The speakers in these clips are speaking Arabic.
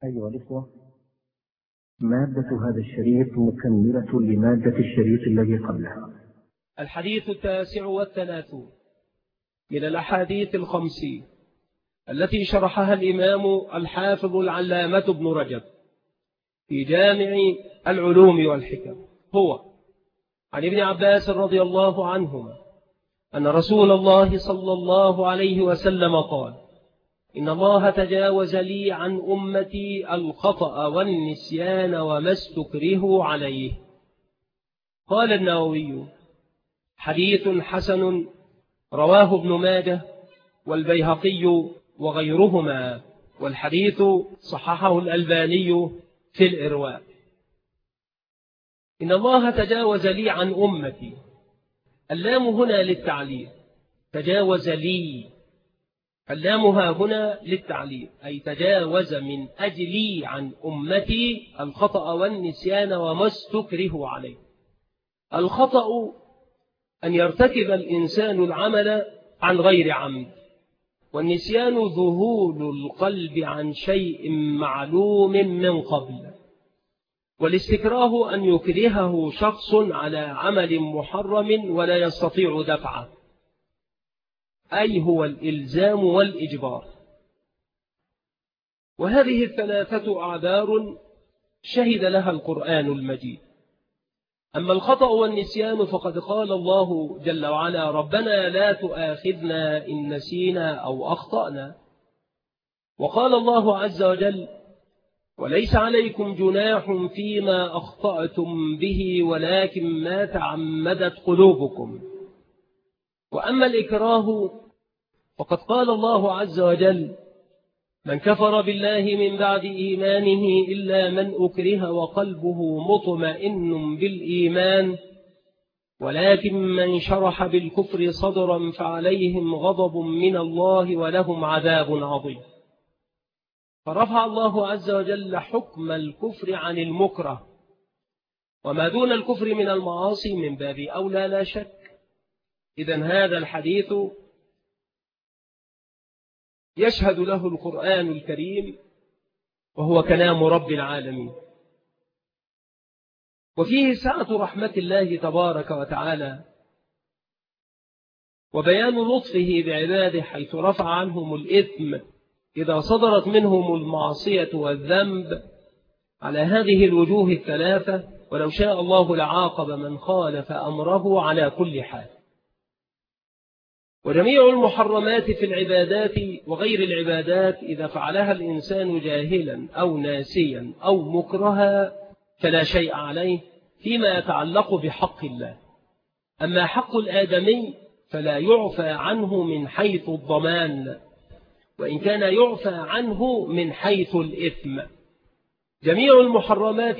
أيها الإخوة، مادة هذا الشريط مكملة لمادة الشريط الذي قبله. الحديث 39 من الأحاديث 50 التي شرحها الإمام الحافظ العلامة ابن رجب في جامع العلوم والحكم، هو عن ابن عباس رضي الله عنهما أن رسول الله صلى الله عليه وسلم قال: إن الله تجاوز لي عن أمتي الخطأ والنسيان وما استكرهوا عليه. قال النووي: حديث حسن، رواه ابن ماجه والبيهقي وغيرهما، والحديث صححه الألباني في الإرواء. إن الله تجاوز لي عن أمتي، اللام هنا للتعليل، تجاوز لي، اللامها هنا للتعليل، أي تجاوز من أجلي عن أمتي الخطأ والنسيان وما استكره عليه. الخطأ أن يرتكب الإنسان العمل عن غير عمد، والنسيان ذهول القلب عن شيء معلوم من قبل، والاستكراه أن يكرهه شخص على عمل محرم ولا يستطيع دفعه، أي هو الإلزام والإجبار. وهذه الثلاثة أعذار شهد لها القرآن المجيد. أما الخطأ والنسيان فقد قال الله جل وعلا: ربنا لا تؤاخذنا إن نسينا أو أخطأنا. وقال الله عز وجل: وليس عليكم جناح فيما أخطأتم به ولكن ما تعمدت قلوبكم. وأما الإكراه فقد قال الله عز وجل: من كفر بالله من بعد إيمانه إلا من أكره وقلبه مطمئن بالإيمان ولكن من شرح بالكفر صدرا فعليهم غضب من الله ولهم عذاب عظيم. فرفع الله عز وجل حكم الكفر عن المكره، وما دون الكفر من المعاصي من باب أولى لا شك. إذن هذا الحديث يشهد له القرآن الكريم، وهو كلام رب العالمين، وفيه سعة رحمة الله تبارك وتعالى وبيان لطفه بعباده، حيث رفع عنهم الإثم إذا صدرت منهم المعصية والذنب على هذه الوجوه الثلاثة، ولو شاء الله لعاقب من خالف أمره على كل حال. وجميع المحرمات في العبادات وغير العبادات إذا فعلها الإنسان جاهلا أو ناسيا أو مكرها فلا شيء عليه فيما يتعلق بحق الله. أما حق الآدمي فلا يعفى عنه من حيث الضمان، وإن كان يعفى عنه من حيث الإثم. جميع المحرمات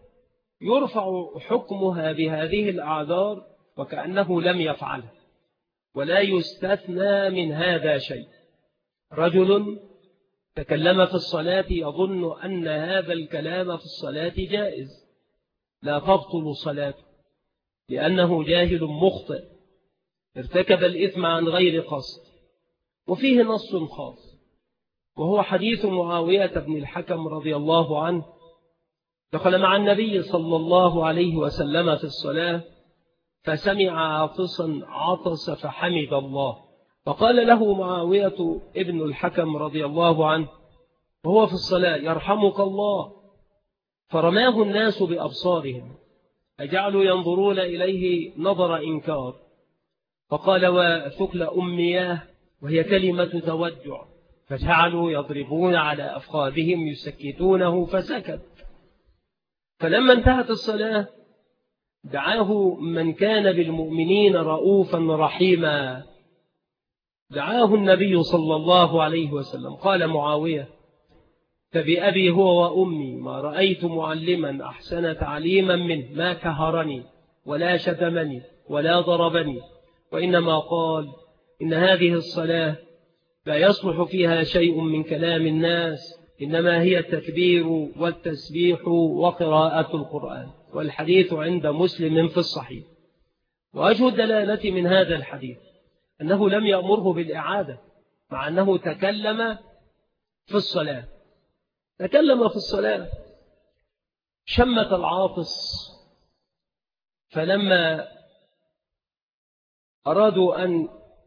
يرفع حكمها بهذه الأعذار وكأنه لم يفعلها، ولا يستثنى من هذا شيء. رجل تكلم في الصلاة يظن أن هذا الكلام في الصلاة جائز، لا تبطل صلاته لأنه جاهل مخطئ ارتكب الإثم عن غير قصد. وفيه نص خاص، وهو حديث معاوية بن الحكم رضي الله عنه، دخل مع النبي صلى الله عليه وسلم في الصلاة فسمع عاطسا عطس فحمد الله، فقال له معاوية ابن الحكم رضي الله عنه وهو في الصلاة: يرحمك الله. فرماه الناس بأبصارهم فجعلوا ينظرون إليه نظر إنكار، فقال: وثكل أمياه، وهي كلمة توجع، فجعلوا يضربون على أفخاذهم يسكتونه فسكت. فلما انتهت الصلاة دعاه من كان بالمؤمنين رؤوفا رحيما، دعاه النبي صلى الله عليه وسلم. قال معاوية: فبأبي هو وأمي ما رأيت معلما أحسن تعليما منه، ما كهرني ولا شتمني ولا ضربني، وإنما قال: إن هذه الصلاة لا يصلح فيها شيء من كلام الناس، إنما هي التكبير والتسبيح وقراءة القرآن. والحديث عند مسلم في الصحيح. وأجه الدلالة من هذا الحديث أنه لم يأمره بالإعادة مع أنه تكلم في الصلاة، تكلم في الصلاة، شمت العاطس، فلما أرادوا أن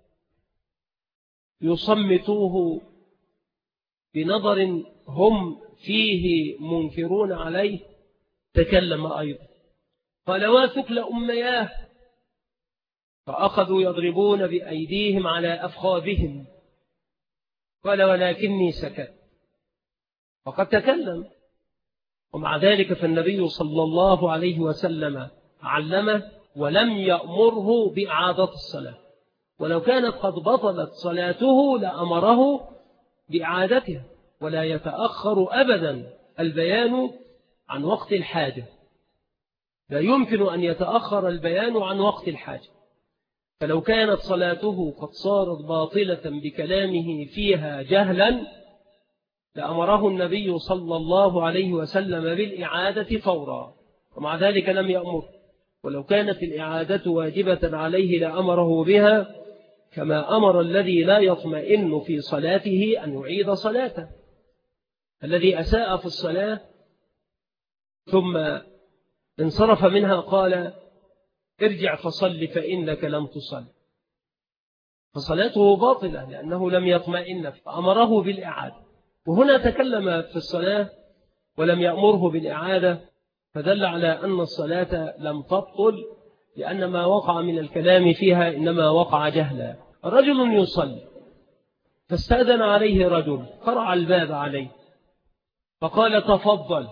يصمتوه بنظر هم فيه منكرون عليه تكلم أيضا، قال: واثكل أمياه، فأخذوا يضربون بأيديهم على أفخاذهم، قال: ولكني سكت. وقد تكلم، ومع ذلك فالنبي صلى الله عليه وسلم علمه ولم يأمره بإعادة الصلاة، ولو كانت قد بطلت صلاته لأمره بإعادتها، ولا يتأخر أبدا البيان عن وقت الحاجة، لا يمكن أن يتأخر البيان عن وقت الحاجة. فلو كانت صلاته قد صارت باطلة بكلامه فيها جهلا لأمره النبي صلى الله عليه وسلم بالإعادة فورا، ومع ذلك لم يأمر. ولو كانت الإعادة واجبة عليه لأمره بها، كما أمر الذي لا يطمئن في صلاته أن يعيد صلاته. الذي أساء في الصلاة ثم انصرف منها قال: ارجع فصل فإنك لم تصل، فصلاته باطلة لأنه لم يطمئن، فأمره بالإعادة. وهنا تكلم في الصلاة ولم يأمره بالإعادة، فدل على أن الصلاة لم تبطل، لأن ما وقع من الكلام فيها إنما وقع جهلا. رجل يصلي فاستأذن عليه رجل، قرع الباب عليه فقال: تفضل،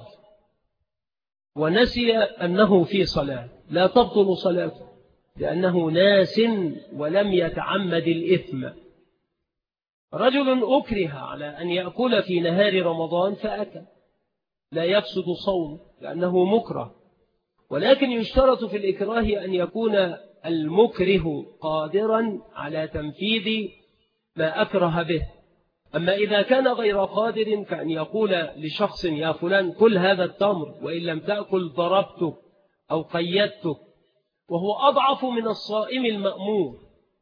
ونسي أنه في صلاة، لا تبطل صلاته لأنه ناس ولم يتعمد الإثم. رجل أكره على أن يأكل في نهار رمضان فأكل، لا يفسد صوم لأنه مكره، ولكن يشترط في الإكراه أن يكون المكره قادرا على تنفيذ ما أكره به. أما إذا كان غير قادر كأن يقول لشخص: يا فلان كل هذا التمر، وإن لم تأكل ضربتك أو قيدتك، وهو أضعف من الصائم المأمور.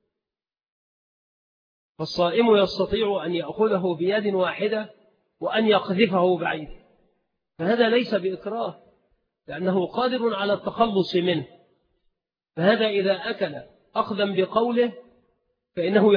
فالصائم يستطيع أن يأخذه بيد واحدة وأن يقذفه بعيد، فهذا ليس بإكراه لأنه قادر على التخلص منه. فهذا إذا أكل أخذا بقوله فإنه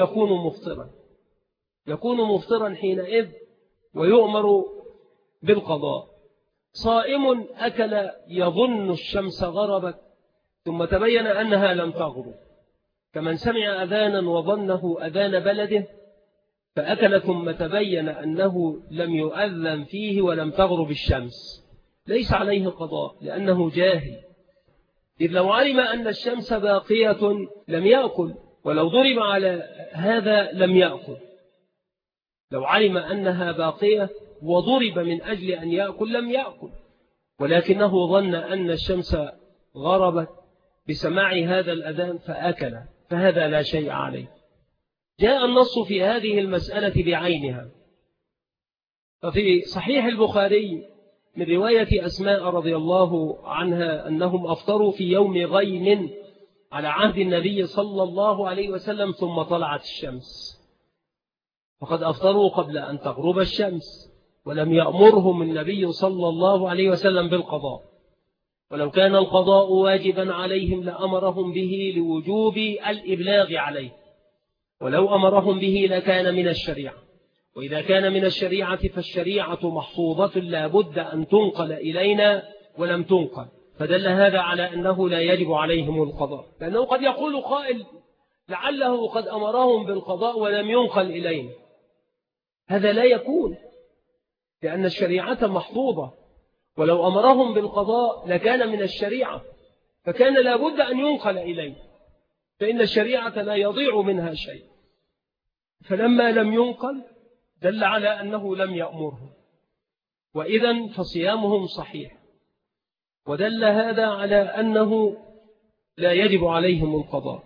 يكون مفطرا حينئذ ويؤمر بالقضاء. صائم أكل يظن الشمس غربت ثم تبين أنها لم تغرب، كمن سمع أذانا وظنه أذان بلده فأكل ثم تبين أنه لم يؤذن فيه ولم تغرب الشمس، ليس عليه قضاء لأنه جاهل، إذ لو علم أن الشمس باقية لم يأكل، ولو ضرب على هذا لم يأكل. لو علم أنها باقية وضرب من أجل أن يأكل لم يأكل، ولكنه ظن أن الشمس غربت بسماع هذا الأذان فأكل، فهذا لا شيء عليه. جاء النص في هذه المسألة بعينها، ففي صحيح البخاري من رواية أسماء رضي الله عنها أنهم أفطروا في يوم غيم على عهد النبي صلى الله عليه وسلم ثم طلعت الشمس، فقد أفطروا قبل أن تغرب الشمس، ولم يأمرهم النبي صلى الله عليه وسلم بالقضاء. ولو كان القضاء واجبا عليهم لأمرهم به لوجوب الإبلاغ عليه، ولو أمرهم به لكان من الشريعة، وإذا كان من الشريعة فالشريعة محفوظة لا بد أن تنقل إلينا ولم تنقل، فدل هذا على أنه لا يجب عليهم القضاء. لأنه قد يقول قائل: لعله قد أمرهم بالقضاء ولم ينقل إلينا. هذا لا يكون، لأن الشريعة محفوظة، ولو أمرهم بالقضاء لكان من الشريعة، فكان لا بد أن ينقل إليه، فإن الشريعة لا يضيع منها شيء. فلما لم ينقل دل على أنه لم يأمرهم، وإذن فصيامهم صحيح، ودل هذا على أنه لا يجب عليهم القضاء.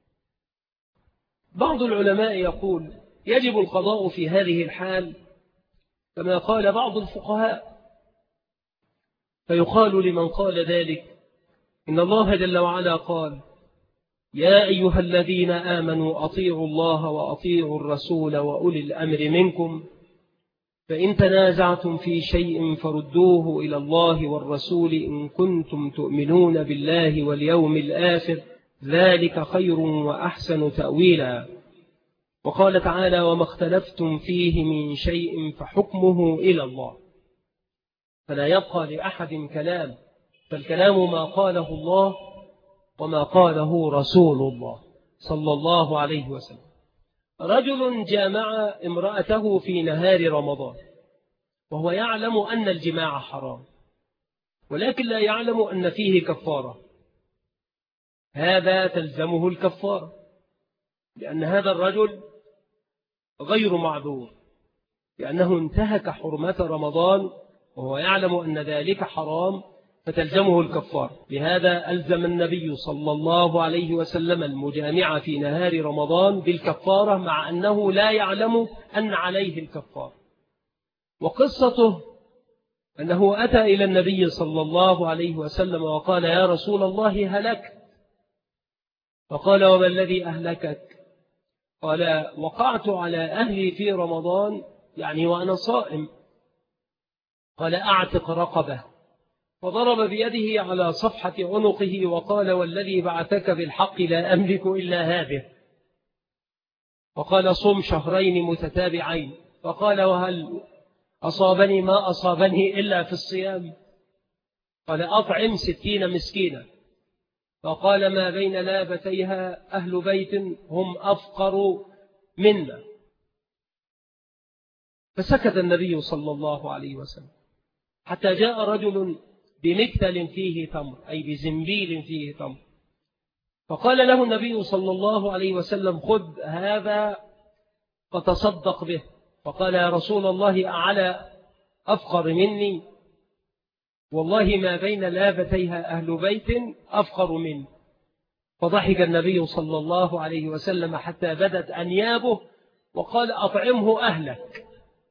بعض العلماء يقول يجب القضاء في هذه الحال كما قال بعض الفقهاء، فيقال لمن قال ذلك: إن الله جل وعلا قال: يا أيها الذين آمنوا أطيعوا الله وأطيعوا الرسول وأولي الأمر منكم، فإن تنازعتم في شيء فردوه إلى الله والرسول إن كنتم تؤمنون بالله واليوم الآخر ذلك خير وأحسن تأويلا. وقال تعالى وما اختلفتم فيه من شيء فحكمه إلى الله. فلا يبقى لأحد كلام، فالكلام ما قاله الله وما قاله رسول الله صلى الله عليه وسلم. رجل جامع امرأته في نهار رمضان وهو يعلم أن الجماع حرام، ولكن لا يعلم أن فيه كفارة. هذا تلزمه الكفارة، لأن هذا الرجل غير معذور، لأنه انتهك حرمة رمضان وهو يعلم أن ذلك حرام، فتلزمه الكفارة. لهذا ألزم النبي صلى الله عليه وسلم المجامع في نهار رمضان بالكفارة، مع أنه لا يعلم أن عليه الكفارة. وقصته أنه أتى إلى النبي صلى الله عليه وسلم وقال يا رسول الله هلكت. فقال وما الذي أهلكك؟ قال وقعت على أهلي في رمضان، يعني وأنا صائم. قال أعتق رقبة، فضرب بيده على صفحة عنقه وقال والذي بعثك بالحق لا أملك إلا هذه. وقال صم شهرين متتابعين. فقال وهل أصابني ما أصابني إلا في الصيام؟ قال أطعم 60 مسكينا. فقال ما بين لابتيها أهل بيت هم أفقر منا. فسكت النبي صلى الله عليه وسلم حتى جاء رجل بمكتل فيه تمر، أي بزنبيل فيه تمر. فقال له النبي صلى الله عليه وسلم خذ هذا فتصدق به. فقال يا رسول الله أعلى أفقر مني؟ والله ما بين لابتيها أهل بيت أفقر مني. فضحك النبي صلى الله عليه وسلم حتى بدت أنيابه وقال أطعمه أهلك.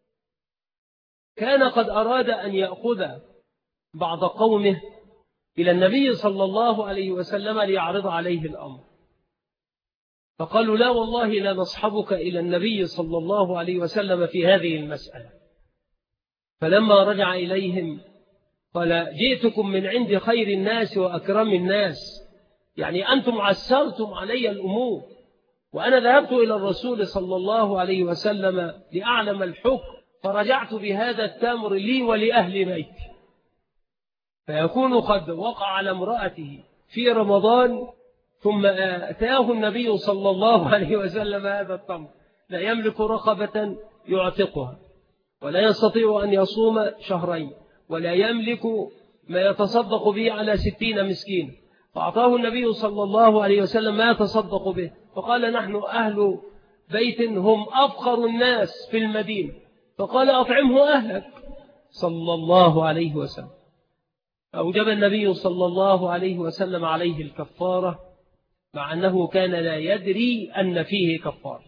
كان قد أراد أن يأخذ بعض قومه إلى النبي صلى الله عليه وسلم ليعرض عليه الأمر، فقالوا لا والله لا نصحبك إلى النبي صلى الله عليه وسلم في هذه المسألة. فلما رجع إليهم قال جئتكم من عند خير الناس وأكرم الناس، يعني أنتم عسرتم علي الأمور، وأنا ذهبت إلى الرسول صلى الله عليه وسلم لأعلم الحكم، فرجعت بهذا التمر لي ولأهل بيتي. فيكون قد وقع على امرأته في رمضان ثم أتاه النبي صلى الله عليه وسلم هذا التمر، لا يملك رقبة يعتقها، ولا يستطيع أن يصوم شهرين، ولا يملك ما يتصدق به على 60 مسكين. فأعطاه النبي صلى الله عليه وسلم ما يتصدق به، فقال نحن أهل بيت هم أفقر الناس في المدينة. فقال أطعمه أهلك صلى الله عليه وسلم. أوجب النبي صلى الله عليه وسلم عليه الكفارة، مع أنه كان لا يدري أن فيه كفارة.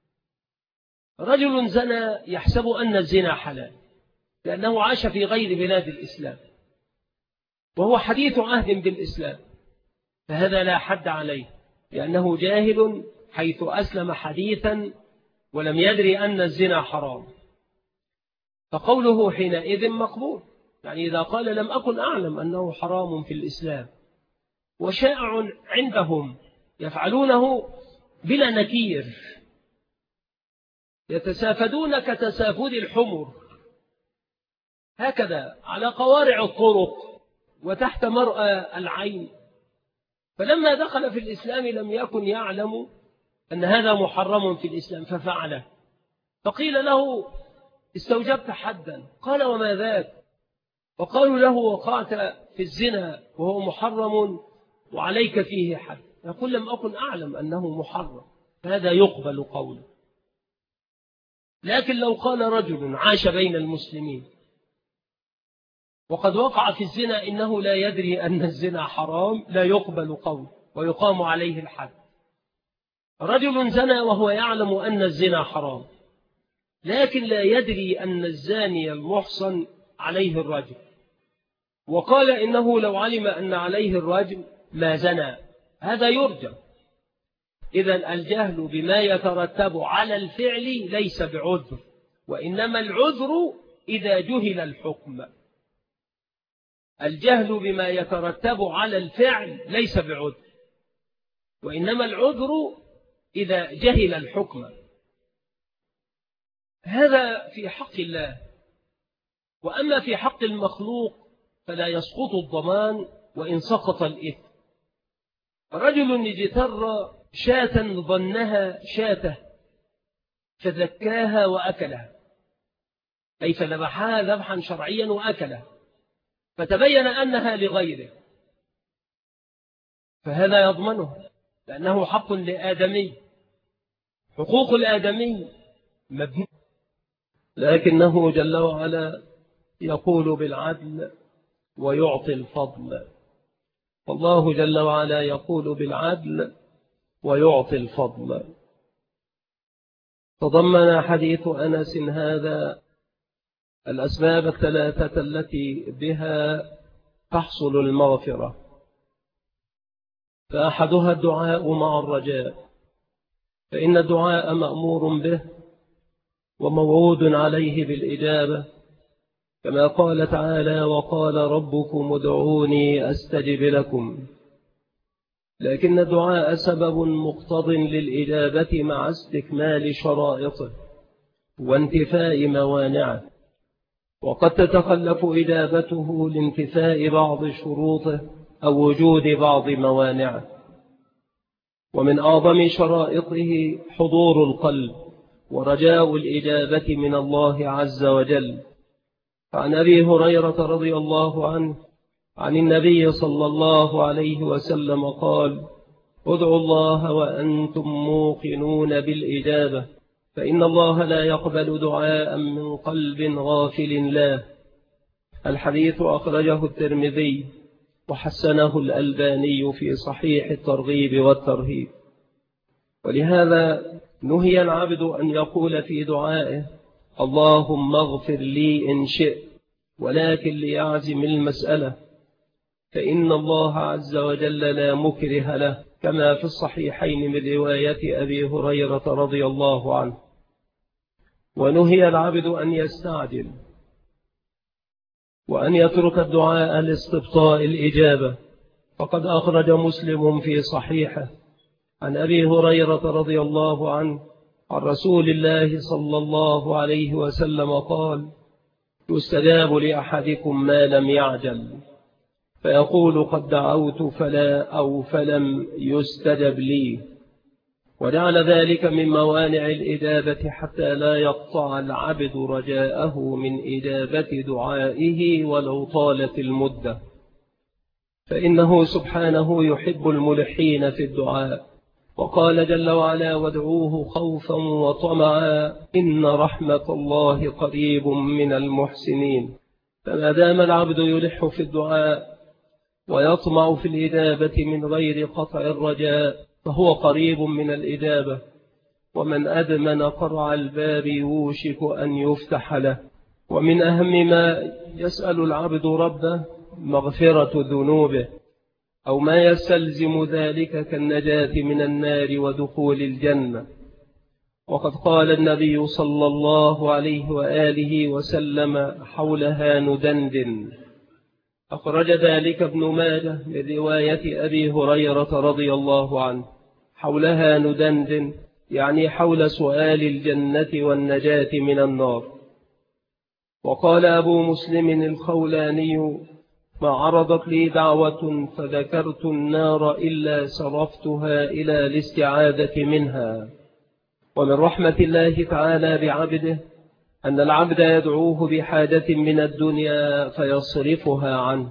رجل زنى يحسب أن الزنا حلال لأنه عاش في غير بلاد الإسلام، وهو حديث عهد بالإسلام، فهذا لا حد عليه لأنه جاهل حيث أسلم حديثا ولم يدري أن الزنا حرام. فقوله حينئذ مقبول، يعني إذا قال لم أكن أعلم أنه حرام في الإسلام، وشائع عندهم يفعلونه بلا نكير، يتسافدون كتسافد الحمر هكذا على قوارع الطرق وتحت مرأى العين. فلما دخل في الإسلام لم يكن يعلم أن هذا محرم في الإسلام ففعله. فقيل له استوجبت حدا، قال وما ذاك؟ وقالوا له وقعت في الزنا وهو محرم وعليك فيه حد. يقول لم أكن أعلم أنه محرم، هذا يقبل قوله. لكن لو قال رجل عاش بين المسلمين وقد وقع في الزنا إنه لا يدري أن الزنا حرام، لا يقبل قوله ويقام عليه الحد. رجل زنى وهو يعلم أن الزنا حرام، لكن لا يدري أن الزاني المحصن عليه الرجم، وقال إنه لو علم أن عليه الرجم ما زنى، هذا يرجم. إذن الجهل بما يترتب على الفعل ليس بعذر، وإنما العذر إذا جهل الحكم. الجهل بما يترتب على الفعل ليس بعذر، وإنما العذر إذا جهل الحكم. هذا في حق الله. وأما في حق المخلوق فلا يسقط الضمان وإن سقط الإثم. رجل اجتر شاة ظنها شاته فذكاها وأكلها، أي فذبحها ذبحا شرعيا وأكلها، فتبين أنها لغيره، فهذا يضمنه لأنه حق لآدمي. حقوق الآدمي مبنية، لكنه جل وعلا يقول بالعدل ويعطي الفضل. والله جل وعلا يقول بالعدل ويعطي الفضل. تضمن حديث أنس هذا الأسباب الثلاثة التي بها تحصل المغفرة، فأحدها الدعاء مع الرجاء، فإن الدعاء مأمور به وموعود عليه بالإجابة، كما قال تعالى: وقال ربكم ادعوني أستجب لكم. لكن الدعاء سبب مقتض للإجابة مع استكمال شرائطه وانتفاء موانعه، وقد تتخلف إجابته لانتفاء بعض شروطه أو وجود بعض موانعه. ومن أعظم شرائطه حضور القلب ورجاء الإجابة من الله عز وجل. عن أبي هريرة رضي الله عنه عن النبي صلى الله عليه وسلم قال: ادعوا الله وأنتم موقنون بالإجابة، فإن الله لا يقبل دعاء من قلب غافل له. الحديث أخرجه الترمذي وحسنه الألباني في صحيح الترغيب والترهيب. ولهذا نهي العبد أن يقول في دعائه: اللهم اغفر لي إن شئت، ولكن ليعزم المسألة، فإن الله عز وجل لا مكره له، كما في الصحيحين من رواية أبي هريرة رضي الله عنه. ونهي العبد أن يستعجل وأن يترك الدعاء لاستبطاء الإجابة، فقد أخرج مسلم في صحيحه عن أبي هريرة رضي الله عنه عن رسول الله صلى الله عليه وسلم قال: يستجاب لأحدكم ما لم يعجل، فيقول قد دعوت فلا أو فلم يستجب لي، وجعل ذلك من موانع الإجابة حتى لا يقطع العبد رجاءه من إجابة دعائه ولو طالت المدة، فإنه سبحانه يحب الملحين في الدعاء. وقال جل وعلا: وادعوه خوفا وطمعا إن رحمة الله قريب من المحسنين. فما دام العبد يلح في الدعاء ويطمع في الإجابة من غير قطع الرجاء فهو قريب من الإجابة، ومن أدمن قرع الباب يوشك أن يفتح له. ومن أهم ما يسأل العبد ربه مغفرة ذنوبه، أو ما يستلزم ذلك كالنجاة من النار ودخول الجنة. وقد قال النبي صلى الله عليه وآله وسلم: حولها ندندن. أخرج ذلك ابن ماجه من رواية أبي هريرة رضي الله عنه. حولها ندندن يعني حول سؤال الجنة والنجاة من النار. وقال أبو مسلم الخولاني: ما عرضت لي دعوة فذكرت النار إلا صرفتها إلى الاستعاذة منها. ومن رحمة الله تعالى بعبده أن العبد يدعوه بحاجة من الدنيا فيصرفها عنه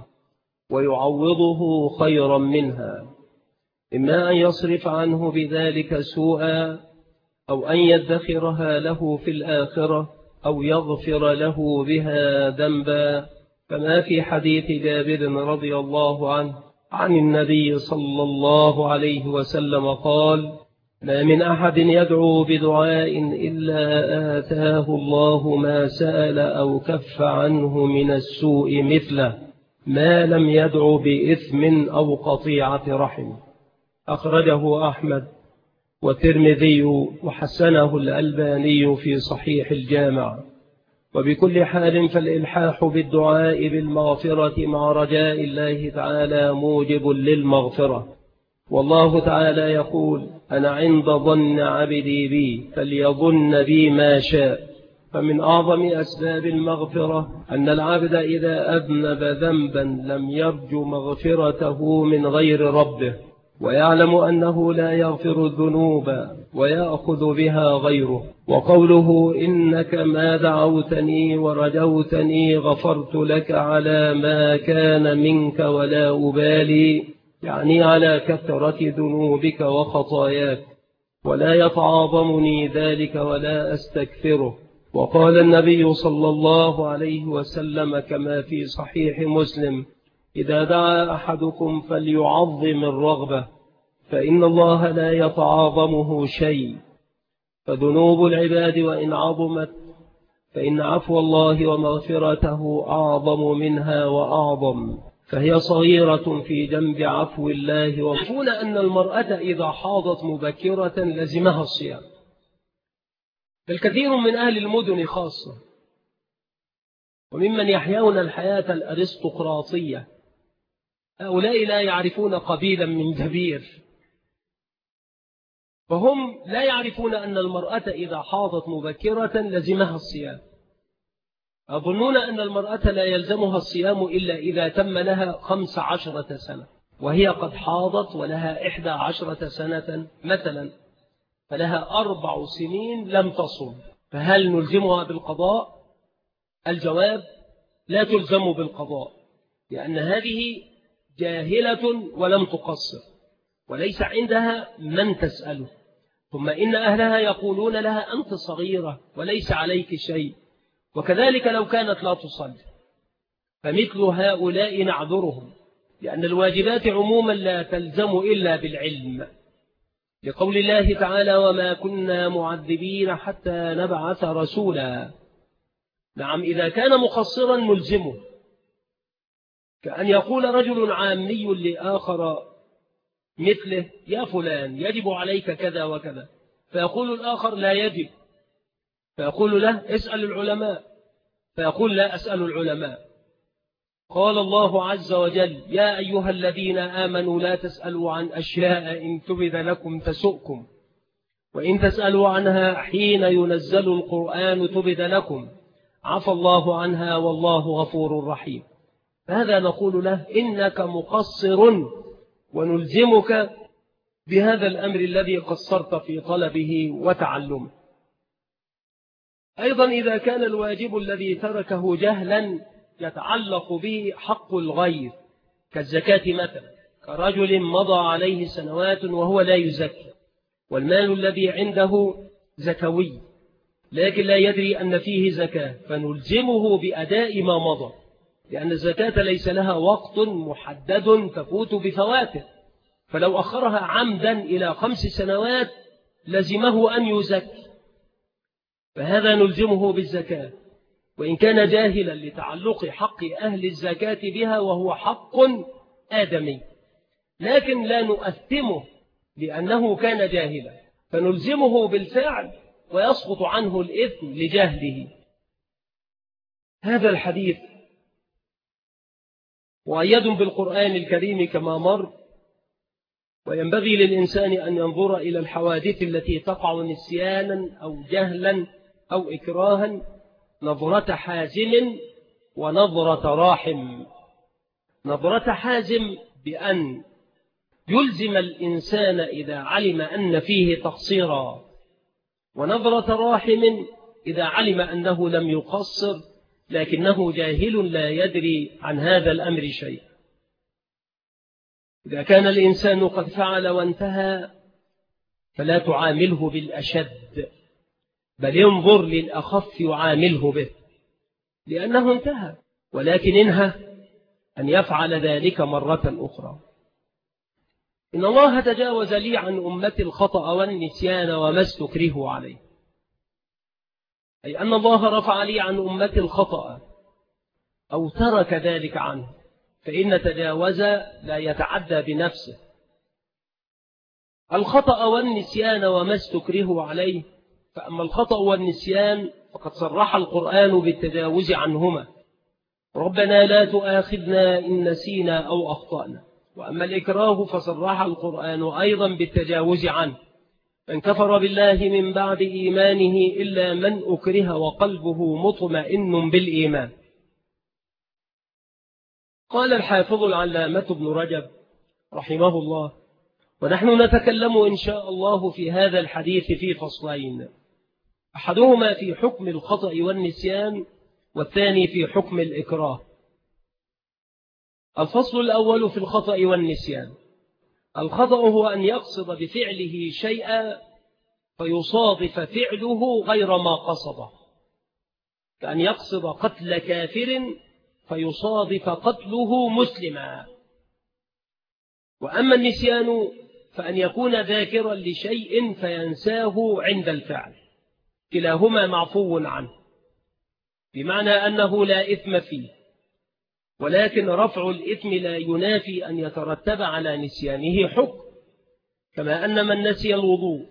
ويعوضه خيرا منها، إما أن يصرف عنه بذلك سوءا، أو أن يدخرها له في الآخرة، أو يغفر له بها ذنبا، كما في حديث جابر رضي الله عنه عن النبي صلى الله عليه وسلم قال: ما من أحد يدعو بدعاء إلا آتاه الله ما سأل أو كف عنه من السوء مثله، ما لم يدعو بإثم أو قطيعة رحم. أخرجه أحمد والترمذي وحسنه الألباني في صحيح الجامع. وبكل حال فالإلحاح بالدعاء بالمغفرة مع رجاء الله تعالى موجب للمغفرة، والله تعالى يقول: أنا عند ظن عبدي بي فليظن بي ما شاء. فمن أعظم أسباب المغفرة أن العبد إذا أذنب ذنبا لم يرجو مغفرته من غير ربه، ويعلم أنه لا يغفر الذنوب ويأخذ بها غيره. وقوله: إنك ما دعوتني ورجوتني غفرت لك على ما كان منك ولا أبالي، يعني على كثرة ذنوبك وخطاياك، ولا يتعاظمني ذلك ولا أستكثره. وقال النبي صلى الله عليه وسلم كما في صحيح مسلم: إذا دعا أحدكم فليعظم الرغبة، فإن الله لا يتعاظمه شيء. فذنوب العباد وإن عظمت فإن عفو الله ومغفرته أعظم منها وأعظم، فهي صغيرة في جنب عفو الله. ويعرفون أن المرأة إذا حاضت مبكرة لزمها الصيام، الكثير من أهل المدن خاصة وممن يحيون الحياة الأرستقراطية، هؤلاء لا يعرفون قبيلا من جبير، فهم لا يعرفون أن المرأة إذا حاضت مبكرة لزمها الصيام، يظنون أن المرأة لا يلزمها الصيام إلا إذا تم لها 15 سنة، وهي قد حاضت ولها 11 سنة مثلا، فلها 4 سنين لم تصم، فهل نلزمها بالقضاء؟ الجواب: لا تلزم بالقضاء، لأن هذه جاهلة ولم تقصر وليس عندها من تسأله، ثم إن أهلها يقولون لها: أنت صغيرة وليس عليك شيء. وكذلك لو كانت لا تصلي، فمثل هؤلاء نعذرهم، لأن الواجبات عموما لا تلزم إلا بالعلم، لقول الله تعالى: وما كنا معذبين حتى نبعث رسولا. نعم، إذا كان مقصرا نلزمه، كأن يقول رجل عامي لآخر مثله: يا فلان يجب عليك كذا وكذا، فيقول الآخر: لا يجب، فيقول له: اسأل العلماء، فيقول: لا أسأل العلماء. قال الله عز وجل: يا أيها الذين آمنوا لا تسألوا عن أشياء إن تبد لكم تسؤكم، وإن تسألوا عنها حين ينزل القرآن تبد لكم، عفى الله عنها والله غفور رحيم. فهذا نقول له: إنك مقصر، ونلزمك بهذا الأمر الذي قصرت في طلبه وتعلمه. أيضا إذا كان الواجب الذي تركه جهلا يتعلق به حق الغير كالزكاة مثلا، كرجل مضى عليه سنوات وهو لا يزكي، والمال الذي عنده زكوي لكن لا يدري أن فيه زكاة، فنلزمه بأداء ما مضى، لأن الزكاة ليس لها وقت محدد تفوت بفواته، فلو أخرها عمدا إلى 5 سنوات لزمه أن يزكي، فهذا نلزمه بالزكاة وإن كان جاهلا لتعلق حق أهل الزكاة بها، وهو حق آدمي، لكن لا نؤثمه لأنه كان جاهلا، فنلزمه بالفعل ويسقط عنه الإثم لجهله. هذا الحديث مؤيد بالقرآن الكريم كما مر، وينبغي للإنسان أن ينظر إلى الحوادث التي تقع نسيانا أو جهلا أو إكراها نظرة حازم ونظرة راحم. نظرة حازم بأن يلزم الإنسان إذا علم أن فيه تقصيرا، ونظرة راحم إذا علم أنه لم يقصر لكنه جاهل لا يدري عن هذا الأمر شيء. إذا كان الإنسان قد فعل وانتهى فلا تعامله بالأشد، بل ينظر للأخف يعامله به لأنه انتهى، ولكن انهى أن يفعل ذلك مرة أخرى. إن الله تجاوز لي عن أمتي الخطأ والنسيان وما استكرهوا عليه، أي أن الله رفع لي عن أمتي الخطأ أو ترك ذلك عنه، فإن تجاوز لا يتعدى بنفسه. الخطأ والنسيان وما استكرهوا عليه، فأما الخطأ والنسيان فقد صرح القرآن بالتجاوز عنهما. ربنا لا تؤاخذنا إن نسينا أو أخطأنا. وأما الإكراه فصرح القرآن أيضا بالتجاوز عنه. من كفر بالله من بعد إيمانه إلا من أكره وقلبه مطمئن بالإيمان. قال الحافظ العلامة ابن رجب رحمه الله: ونحن نتكلم إن شاء الله في هذا الحديث في فصلين، أحدهما في حكم الخطأ والنسيان، والثاني في حكم الإكراه. الفصل الأول في الخطأ والنسيان. الخطأ هو أن يقصد بفعله شيئا فيصادف فعله غير ما قصده، كأن يقصد قتل كافر فيصادف قتله مسلما. وأما النسيان فأن يكون ذاكرا لشيء فينساه عند الفعل، كلاهما معفو عنه، بمعنى أنه لا إثم فيه، ولكن رفع الإثم لا ينافي أن يترتب على نسيانه حكم، كما أن من نسي الوضوء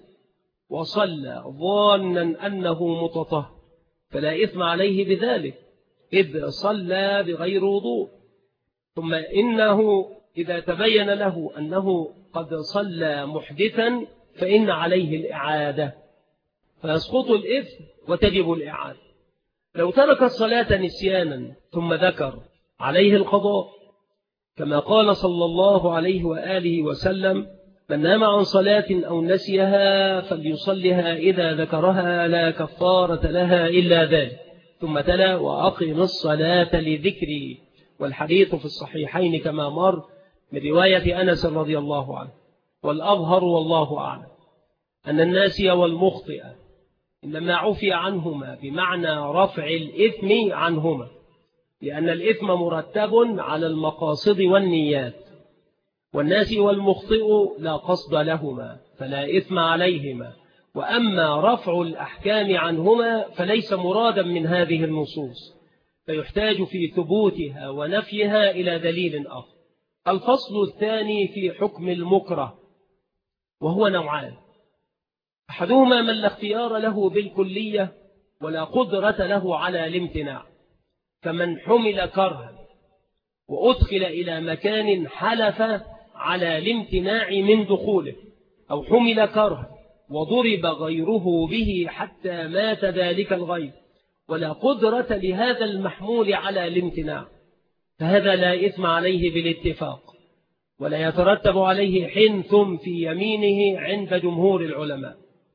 وصلى ظانا أنه متطهر فلا إثم عليه بذلك، إذ صلى بغير وضوء. ثم إنه إذا تبين له أنه قد صلى محدثا فإن عليه الإعادة، فيسقط الإثم وتجب الإعادة. لو ترك الصلاة نسيانا ثم ذكر عليه القضاء، كما قال صلى الله عليه وآله وسلم: من نام عن صلاة أو نسيها فليصلها إذا ذكرها لا كفارة لها إلا ذلك. ثم تلا: وأقم الصلاة لذكري. والحديث في الصحيحين كما مر من رواية أنس رضي الله عنه. والأظهر والله أعلم أن الناسي والمخطئ إنما عفي عنهما بمعنى رفع الإثم عنهما، لأن الإثم مرتب على المقاصد والنيات، والناسي والمخطئ لا قصد لهما فلا إثم عليهما. وأما رفع الأحكام عنهما فليس مرادا من هذه النصوص، فيحتاج في ثبوتها ونفيها إلى دليل آخر. الفصل الثاني في حكم المكره، وهو نوعان: أحدهما من لا اختيار له بالكلية ولا قدرة له على الامتناع، كمن حمل كرها وأدخل إلى مكان حلف على الامتناع من دخوله، أو حمل كرها وضرب غيره به حتى مات ذلك الغير ولا قدرة لهذا المحمول على الامتناع، فهذا لا إثم عليه بالاتفاق، ولا يترتب عليه حنث في يمينه عند جمهور العلماء.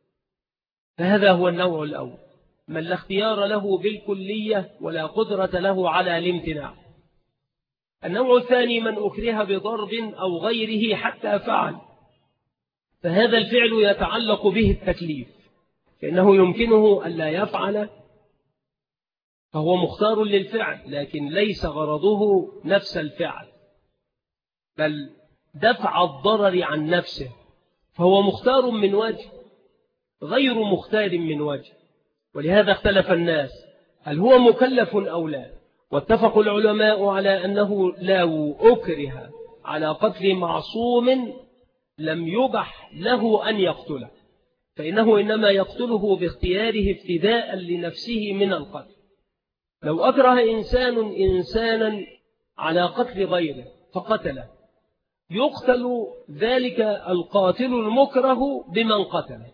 فهذا هو النوع الأول، من لا اختيار له بالكلية ولا قدرة له على الامتناع. النوع الثاني من أكره بضرب أو غيره حتى فعل، فهذا الفعل يتعلق به التكليف، فإنه يمكنه ألا يفعل، فهو مختار للفعل، لكن ليس غرضه نفس الفعل بل دفع الضرر عن نفسه، فهو مختار من وجه غير مختار من وجه. ولهذا اختلف الناس هل هو مكلف أو لا، واتفق العلماء على أنه لو أكره على قتل معصوم لم يبح له أن يقتله، فإنه إنما يقتله باختياره افتداء لنفسه من القتل. لو أكره إنسانا على قتل غيره فقتله، يقتل ذلك القاتل المكره بمن قتله.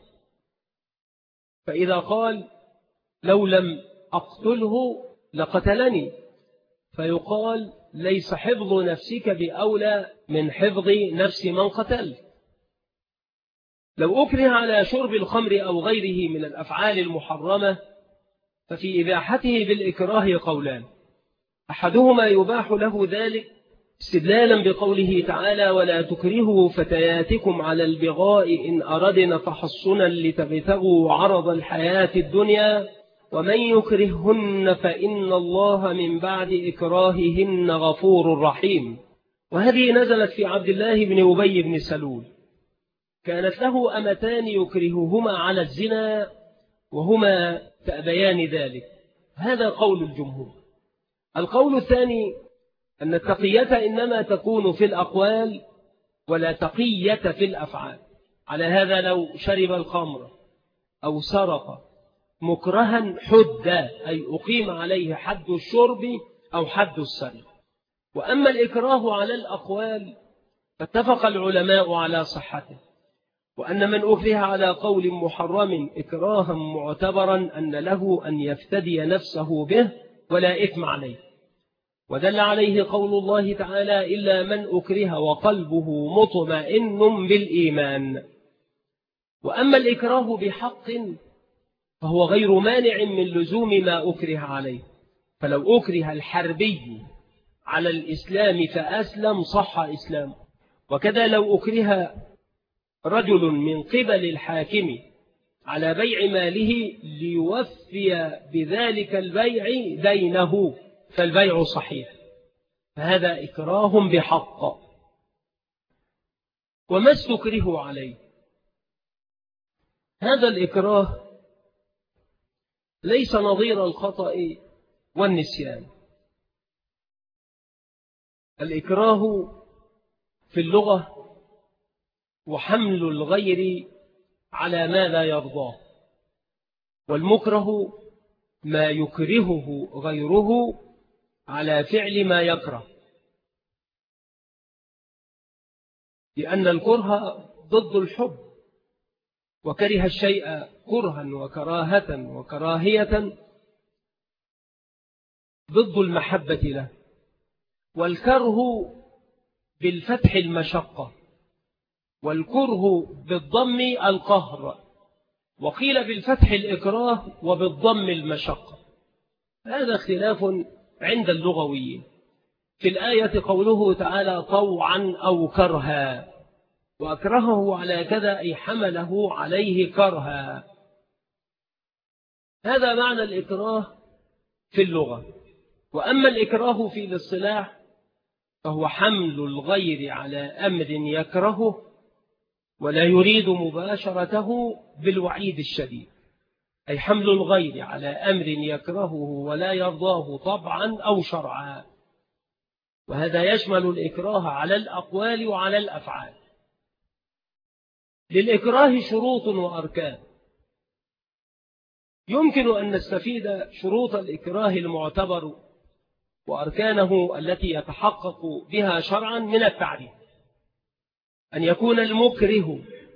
فإذا قال لو لم أقتله لقتلني، فيقال ليس حفظ نفسك بأولى من حفظ نفس من قتل. لو أكره على شرب الخمر أو غيره من الأفعال المحرمة ففي إباحته بالإكراه قولان: أحدهما يباح له ذلك استدلالا بقوله تعالى: ولا تكرهوا فتياتكم على البغاء إن أردنا تحصنا لتبتغوا عرض الحياة الدنيا ومن يكرههن فإن الله من بعد إكراههن غفور رحيم. وهذه نزلت في عبد الله بن أبي بن سلول، كانت له أمتان يكرههما على الزنا وهما تأبيان ذلك. هذا قول الجمهور. القول الثاني أن التقية إنما تكون في الأقوال ولا تقية في الأفعال. على هذا لو شرب الخمر أو سرق مكرها حد أي أقيم عليه حد الشرب أو حد السرقة. وأما الإكراه على الأقوال فاتفق العلماء على صحته، وأن من أكره على قول محرم إكراها معتبرا أن له أن يفتدي نفسه به ولا إثم عليه، ودل عليه قول الله تعالى إلا من أكره وقلبه مطمئن بالإيمان. وأما الإكراه بحق فهو غير مانع من لزوم ما أكره عليه، فلو أكره الحربي على الإسلام فأسلم صح إسلام، وكذا لو أكره رجل من قبل الحاكم على بيع ماله ليوفي بذلك البيع دينه فالبيع صحيح، فهذا إكراه بحق. وما استكره عليه، هذا الإكراه ليس نظير الخطأ والنسيان. الإكراه في اللغة وحمل الغير على ما لا يرضاه، والمكره ما يكرهه غيره على فعل ما يكره، لأن الكره ضد الحب، وكره الشيء كرها وكراهة وكراهية ضد المحبة له. والكره بالفتح المشقة، والكره بالضم القهر، وقيل بالفتح الإكراه وبالضم المشقة. هذا اختلاف عند اللغويين. في الآية قوله تعالى طوعا أو كرها، وأكرهه على كذا أي حمله عليه كرها. هذا معنى الإكراه في اللغة. وأما الإكراه في الاصطلاح فهو حمل الغير على أمر يكرهه ولا يريد مباشرته بالوعيد الشديد، أي حمل الغير على أمر يكرهه ولا يرضاه طبعا أو شرعا. وهذا يشمل الإكراه على الأقوال وعلى الأفعال. للإكراه شروط وأركان، يمكن أن نستفيد شروط الإكراه المعتبر وأركانه التي يتحقق بها شرعا من التعريف: أن يكون المكره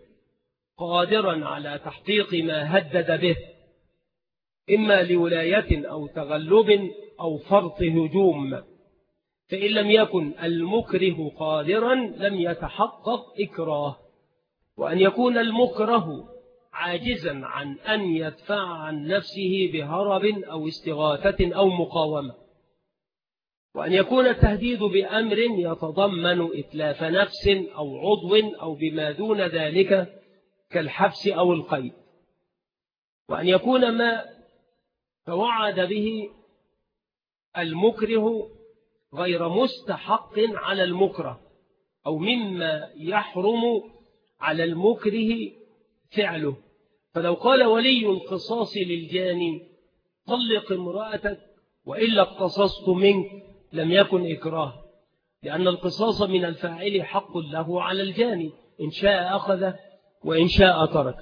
قادرا على تحقيق ما هدد به، إما لولاية أو تغلب أو فرط هجوم، فإن لم يكن المكره قادرا لم يتحقق إكراه. وأن يكون المكره عاجزا عن أن يدفع عن نفسه بهرب أو استغاثة أو مقاومة. وأن يكون التهديد بأمر يتضمن إتلاف نفس أو عضو أو بما دون ذلك كالحبس أو القيد. وأن يكون ما توعد به المكره غير مستحق على المكره، أو مما يحرم على المكره فعله. فلو قال ولي القصاص للجاني طلق امرأتك وإلا اقتصصت منك لم يكن إكراه، لأن القصاص من الفاعل حق له على الجاني، إن شاء أخذ وإن شاء ترك.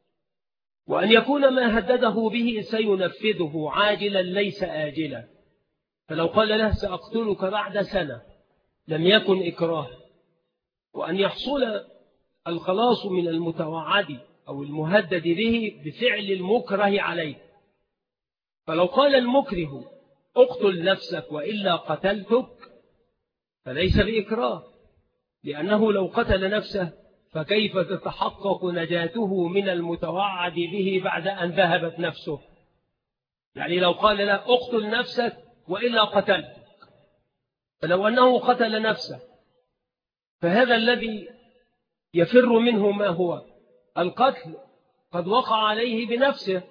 وأن يكون ما هدده به سينفذه عاجلا ليس آجلا، فلو قال له سأقتلك بعد سنة لم يكن إكراه. وأن يحصل الخلاص من المتوعد أو المهدد به بفعل المكره عليه، فلو قال المكره اقتل نفسك وإلا قتلتك فليس بإكراه، لأنه لو قتل نفسه فكيف تتحقق نجاته من المتوعد به بعد أن ذهبت نفسه؟ يعني لو قال له اقتل نفسك وإلا قتلتك، فلو أنه قتل نفسه فهذا الذي يفر منه ما هو القتل قد وقع عليه بنفسه.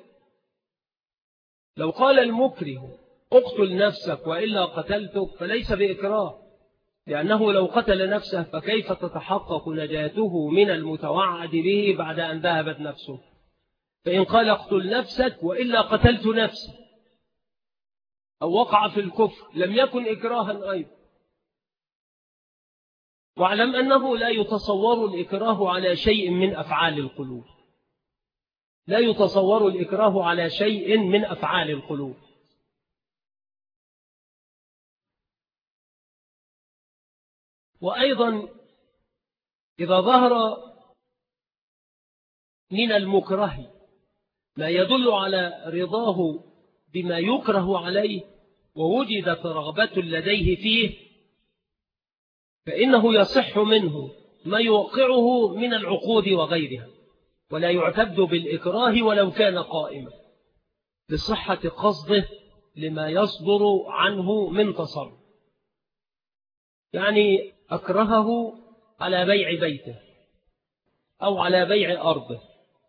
لو قال المكره اقتل نفسك وإلا قتلتك فليس بإكراه، لأنه لو قتل نفسه فكيف تتحقق نجاته من المتوعد به بعد أن ذهبت نفسه؟ فإن قال اقتل نفسك وإلا قتلت نفسي أو وقع في الكفر لم يكن إكراها أيضا. واعلم أنه لا يتصور الإكراه على شيء من أفعال القلوب، لا يتصور الإكراه على شيء من أفعال القلوب. وأيضا إذا ظهر من المكره ما يدل على رضاه بما يكره عليه ووجدت رغبة لديه فيه، فإنه يصح منه ما يوقعه من العقود وغيرها، ولا يعتد بالإكراه ولو كان قائما لصحة قصده لما يصدر عنه من تصرف. يعني أكرهه على بيع بيته أو على بيع أرضه،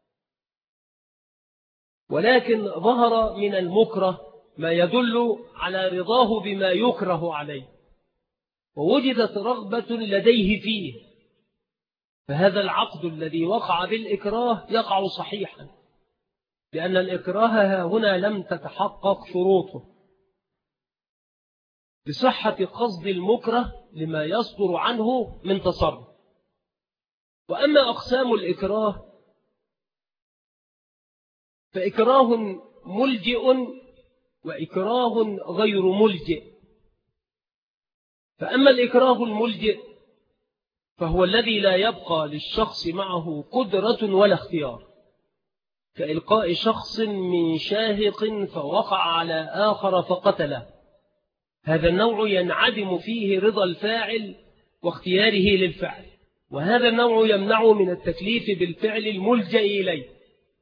ولكن ظهر من المكره ما يدل على رضاه بما يكره عليه ووجدت رغبة لديه فيه، فهذا العقد الذي وقع بالإكراه يقع صحيحا، لأن الإكراه هنا لم تتحقق شروطه بصحة قصد المكره لما يصدر عنه من تصرف. وأما أقسام الإكراه فإكراه ملجئ وإكراه غير ملجئ. فأما الإكراه الملجئ فهو الذي لا يبقى للشخص معه قدرة ولا اختيار، كإلقاء شخص من شاهق فوقع على آخر فقتله، هذا النوع ينعدم فيه رضا الفاعل واختياره للفعل، وهذا النوع يمنع من التكليف بالفعل الملجأ إليه.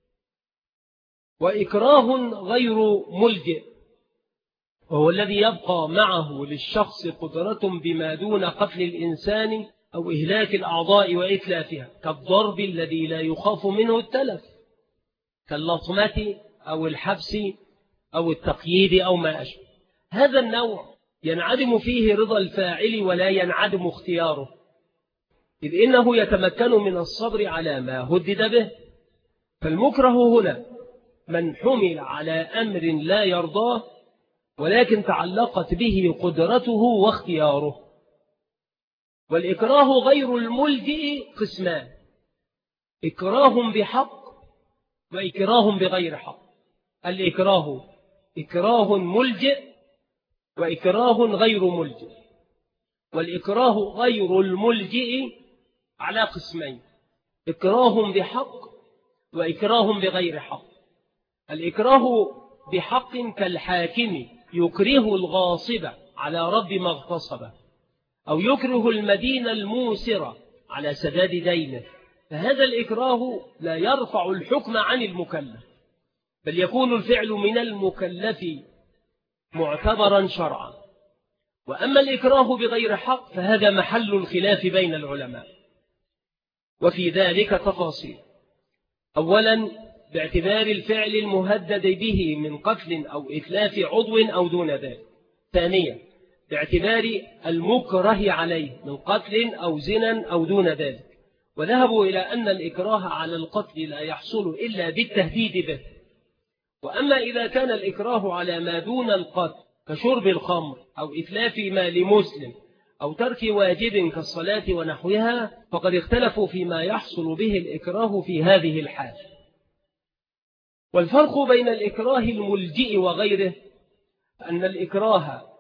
وإكراه غير ملجئ وهو الذي يبقى معه للشخص قدرة بما دون قتل الإنسان أو إهلاك الأعضاء وإتلافها، كالضرب الذي لا يخاف منه التلف، كاللطمة أو الحبس أو التقييد أو ما أشبه. هذا النوع ينعدم فيه رضا الفاعل ولا ينعدم اختياره، إذ إنه يتمكن من الصبر على ما هدد به. فالمكره هنا من حمل على أمر لا يرضاه ولكن تعلقت به قدرته واختياره. والإكراه غير الملجئ قسمان: إكراه بحق وإكراه بغير حق. الإكراه إكراه ملجئ وإكراه غير ملجئ. والإكراه غير الملجئ على قسمين: إكراه بحق وإكراه بغير حق. الإكراه بحق كالحاكم يكره الغاصب على رد ما اغتصبه، أو يكره المدين الموسر على سداد دينه، فهذا الإكراه لا يرفع الحكم عن المكلف، بل يكون الفعل من المكلف معتبرا شرعا. وأما الإكراه بغير حق فهذا محل الخلاف بين العلماء، وفي ذلك تفاصيل. أولا باعتبار الفعل المهدد به من قتل أو إتلاف عضو أو دون ذلك. ثانيا باعتبار المكره عليه من قتل أو زنا أو دون ذلك، وذهبوا إلى أن الإكراه على القتل لا يحصل إلا بالتهديد به. وأما إذا كان الإكراه على ما دون القتل كشرب الخمر أو إتلاف مال مسلم أو ترك واجب كالصلاة ونحوها، فقد اختلفوا فيما يحصل به الإكراه في هذه الحال. والفرق بين الإكراه الملجئ وغيره أن الإكراه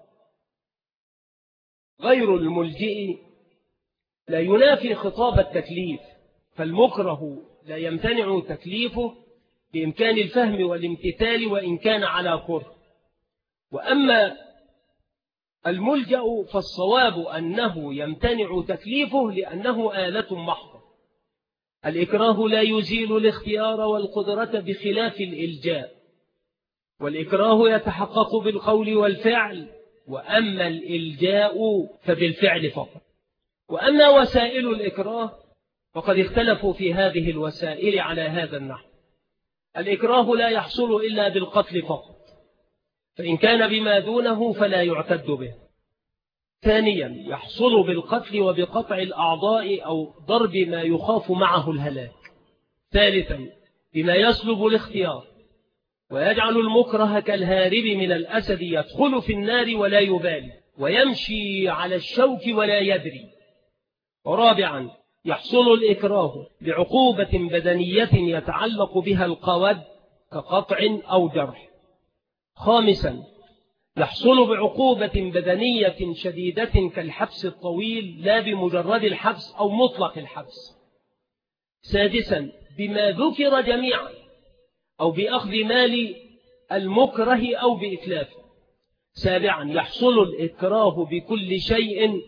غير الملجئ لا ينافي خطاب التكليف، فالمكره لا يمتنع تكليفه بإمكان الفهم والامتثال وإن كان على كره. وأما الملجأ فالصواب أنه يمتنع تكليفه لأنه آلة محضة. الإكراه لا يزيل الاختيار والقدرة بخلاف الإلجاء، والإكراه يتحقق بالقول والفعل، وأما الإلجاء فبالفعل فقط. وأما وسائل الإكراه فقد اختلفوا في هذه الوسائل على هذا النحو: الإكراه لا يحصل إلا بالقتل فقط، فإن كان بما دونه فلا يعتد به. ثانيا يحصل بالقتل وبقطع الأعضاء أو ضرب ما يخاف معه الهلاك. ثالثا بما يسلب الاختيار ويجعل المكره كالهارب من الأسد يدخل في النار ولا يبالي ويمشي على الشوك ولا يدري. ورابعا يحصل الإكراه بعقوبة بدنية يتعلق بها القود كقطع أو جرح. خامسا، يحصل بعقوبة بدنية شديدة كالحبس الطويل لا بمجرد الحبس أو مطلق الحبس. سادسا، بما ذكر جميعا أو بأخذ مال المكره أو بإتلافه. سابعا، يحصل الإكراه بكل شيء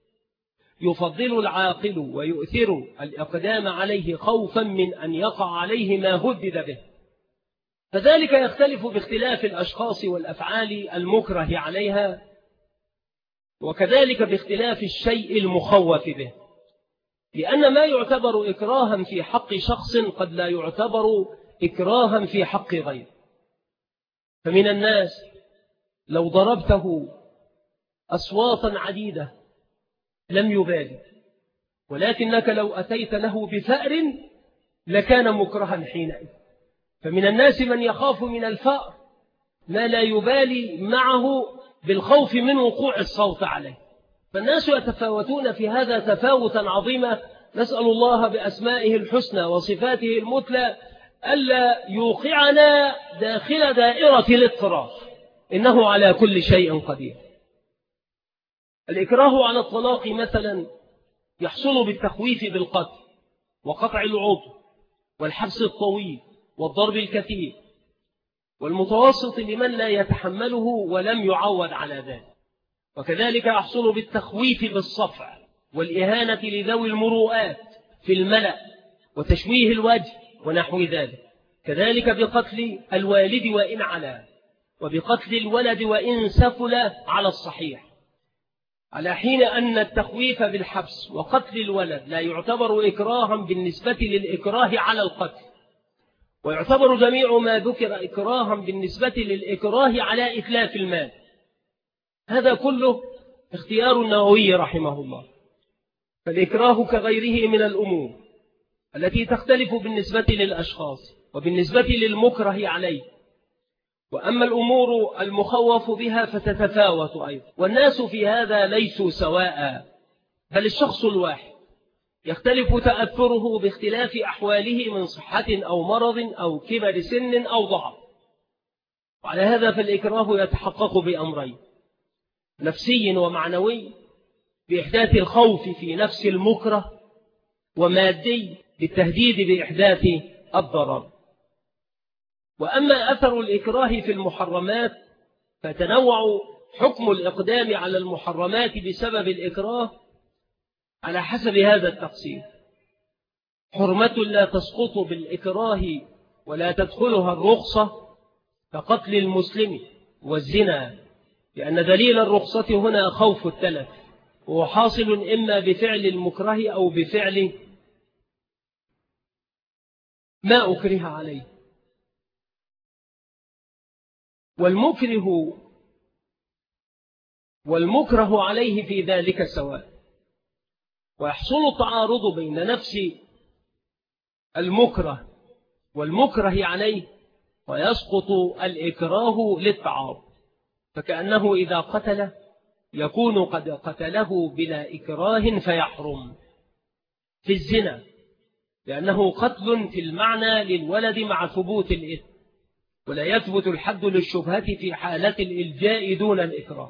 يفضل العاقل ويؤثر الإقدام عليه خوفا من أن يقع عليه ما هدد به، فذلك يختلف باختلاف الأشخاص والأفعال المكره عليها، وكذلك باختلاف الشيء المخوف به، لأن ما يعتبر إكراها في حق شخص قد لا يعتبر إكراها في حق غيره. فمن الناس لو ضربته أصواتا عديدة لم يبالي، ولكنك لو أتيت له بفأر لكان مكرها حينئذ. فمن الناس من يخاف من الفأر ما لا يبالي معه بالخوف من وقوع الصوت عليه. فالناس يتفاوتون في هذا تفاوتا عظيما، نسأل الله بأسمائه الحسنى وصفاته المثلى ألا يوقعنا داخل دائرة الاضطرار، إنه على كل شيء قدير. الإكراه على الطلاق مثلا يحصل بالتخويف بالقتل وقطع العضو والحبس الطويل والضرب الكثير والمتوسط لمن لا يتحمله ولم يعود على ذلك. وكذلك يحصل بالتخويف بالصفع والإهانة لذوي المروءات في الملأ وتشويه الوجه ونحو ذلك. كذلك بقتل الوالد وإن علا، وبقتل الولد وإن سفل على الصحيح، على حين أن التخويف بالحبس وقتل الولد لا يعتبر إكراها بالنسبة للإكراه على القتل، ويعتبر جميع ما ذكر إكراها بالنسبة للإكراه على إتلاف المال. هذا كله اختيار النووي رحمه الله. فالإكراه كغيره من الأمور التي تختلف بالنسبة للأشخاص وبالنسبة للمكره عليه. وأما الأمور المخوف بها فتتفاوت أيضا، والناس في هذا ليسوا سواء، بل الشخص الواحد يختلف تأثره باختلاف أحواله من صحة أو مرض أو كبر سن أو ضعف. وعلى هذا فالإكراه يتحقق بأمرين: نفسي ومعنوي بإحداث الخوف في نفس المكره، ومادي بالتهديد بإحداث الضرر. وأما أثر الإكراه في المحرمات فتنوع حكم الإقدام على المحرمات بسبب الإكراه على حسب هذا التقسيم: حرمة لا تسقط بالإكراه ولا تدخلها الرخصة كقتل المسلم والزنا، لأن دليل الرخصة هنا خوف التلف، وهو حاصل إما بفعل المكره أو بفعل ما أكره عليه. والمكره عليه في ذلك سواء، ويحصل التعارض بين نفس المكره والمكره عليه، ويسقط الإكراه للتعارض، فكأنه إذا قتل يكون قد قتله بلا إكراه فيحرم. في الزنا لأنه قتل في المعنى للولد مع ثبوت الإثم، ولا يثبت الحد للشبهة في حالة الإلجاء دون الإكراه.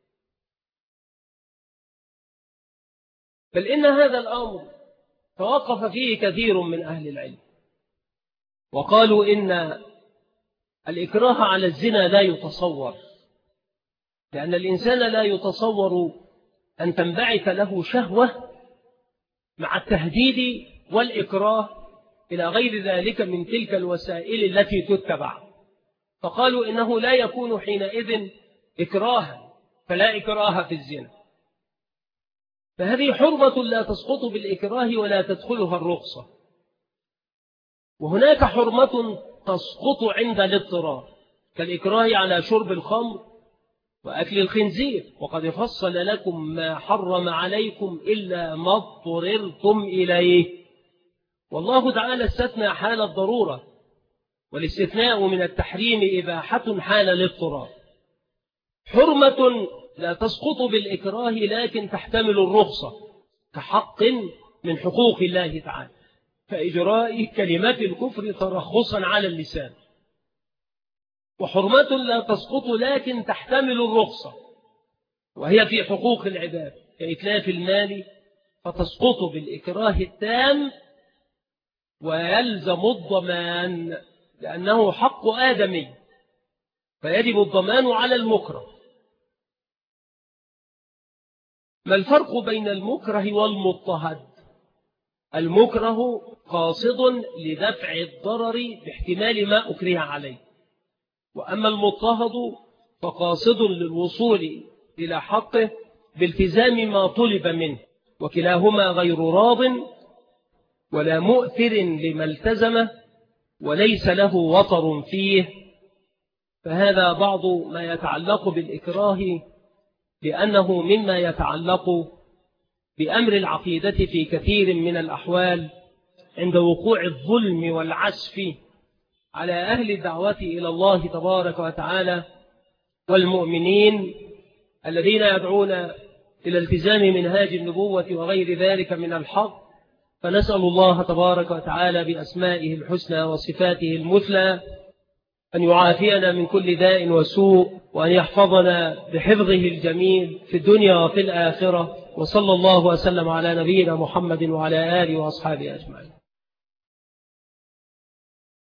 بل إن هذا الأمر توقف فيه كثير من أهل العلم، وقالوا إن الإكراه على الزنا لا يتصور، لأن الإنسان لا يتصور أن تنبعث له شهوة مع التهديد والإكراه إلى غير ذلك من تلك الوسائل التي تتبع. فقالوا إنه لا يكون حينئذ إكراها، فلا إكراه في الزنا. فهذه حرمة لا تسقط بالإكراه ولا تدخلها الرخصة. وهناك حرمة تسقط عند الاضطرار كالإكراه على شرب الخمر وأكل الخنزير، وقد فصل لكم ما حرم عليكم إلا ما اضطررتم إليه. والله تعالى استثنى حال الضرورة، والاستثناء من التحريم إباحة حال الاضطرار. حرمة لا تسقط بالإكراه لكن تحتمل الرخصة كحق من حقوق الله تعالى، فإجراء كلمات الكفر ترخصا على اللسان، وحرمة لا تسقط لكن تحتمل الرخصة، وهي في حقوق العباد كإتلاف المال، فتسقط بالإكراه التام ويلزم الضمان لأنه حق آدمي، فيجب الضمان على المكره. ما الفرق بين المكره والمضطهد؟ المكره قاصد لدفع الضرر باحتمال ما أكره عليه، وأما المضطهد فقاصد للوصول إلى حقه بالتزام ما طلب منه، وكلاهما غير راض ولا مؤثر لما التزمه وليس له وطر فيه. فهذا بعض ما يتعلق بالإكراه، لأنه مما يتعلق بأمر العقيدة في كثير من الأحوال عند وقوع الظلم والعسف على أهل الدعوة إلى الله تبارك وتعالى والمؤمنين الذين يدعون إلى التزام منهاج النبوة وغير ذلك من الحق. فنسأل الله تبارك وتعالى بأسمائه الحسنى وصفاته المثلى أن يعافينا من كل داء وسوء، وأن يحفظنا بحفظه الجميل في الدنيا وفي الآخرة. وصلى الله وسلم على نبينا محمد وعلى آله وأصحابه أجمعين.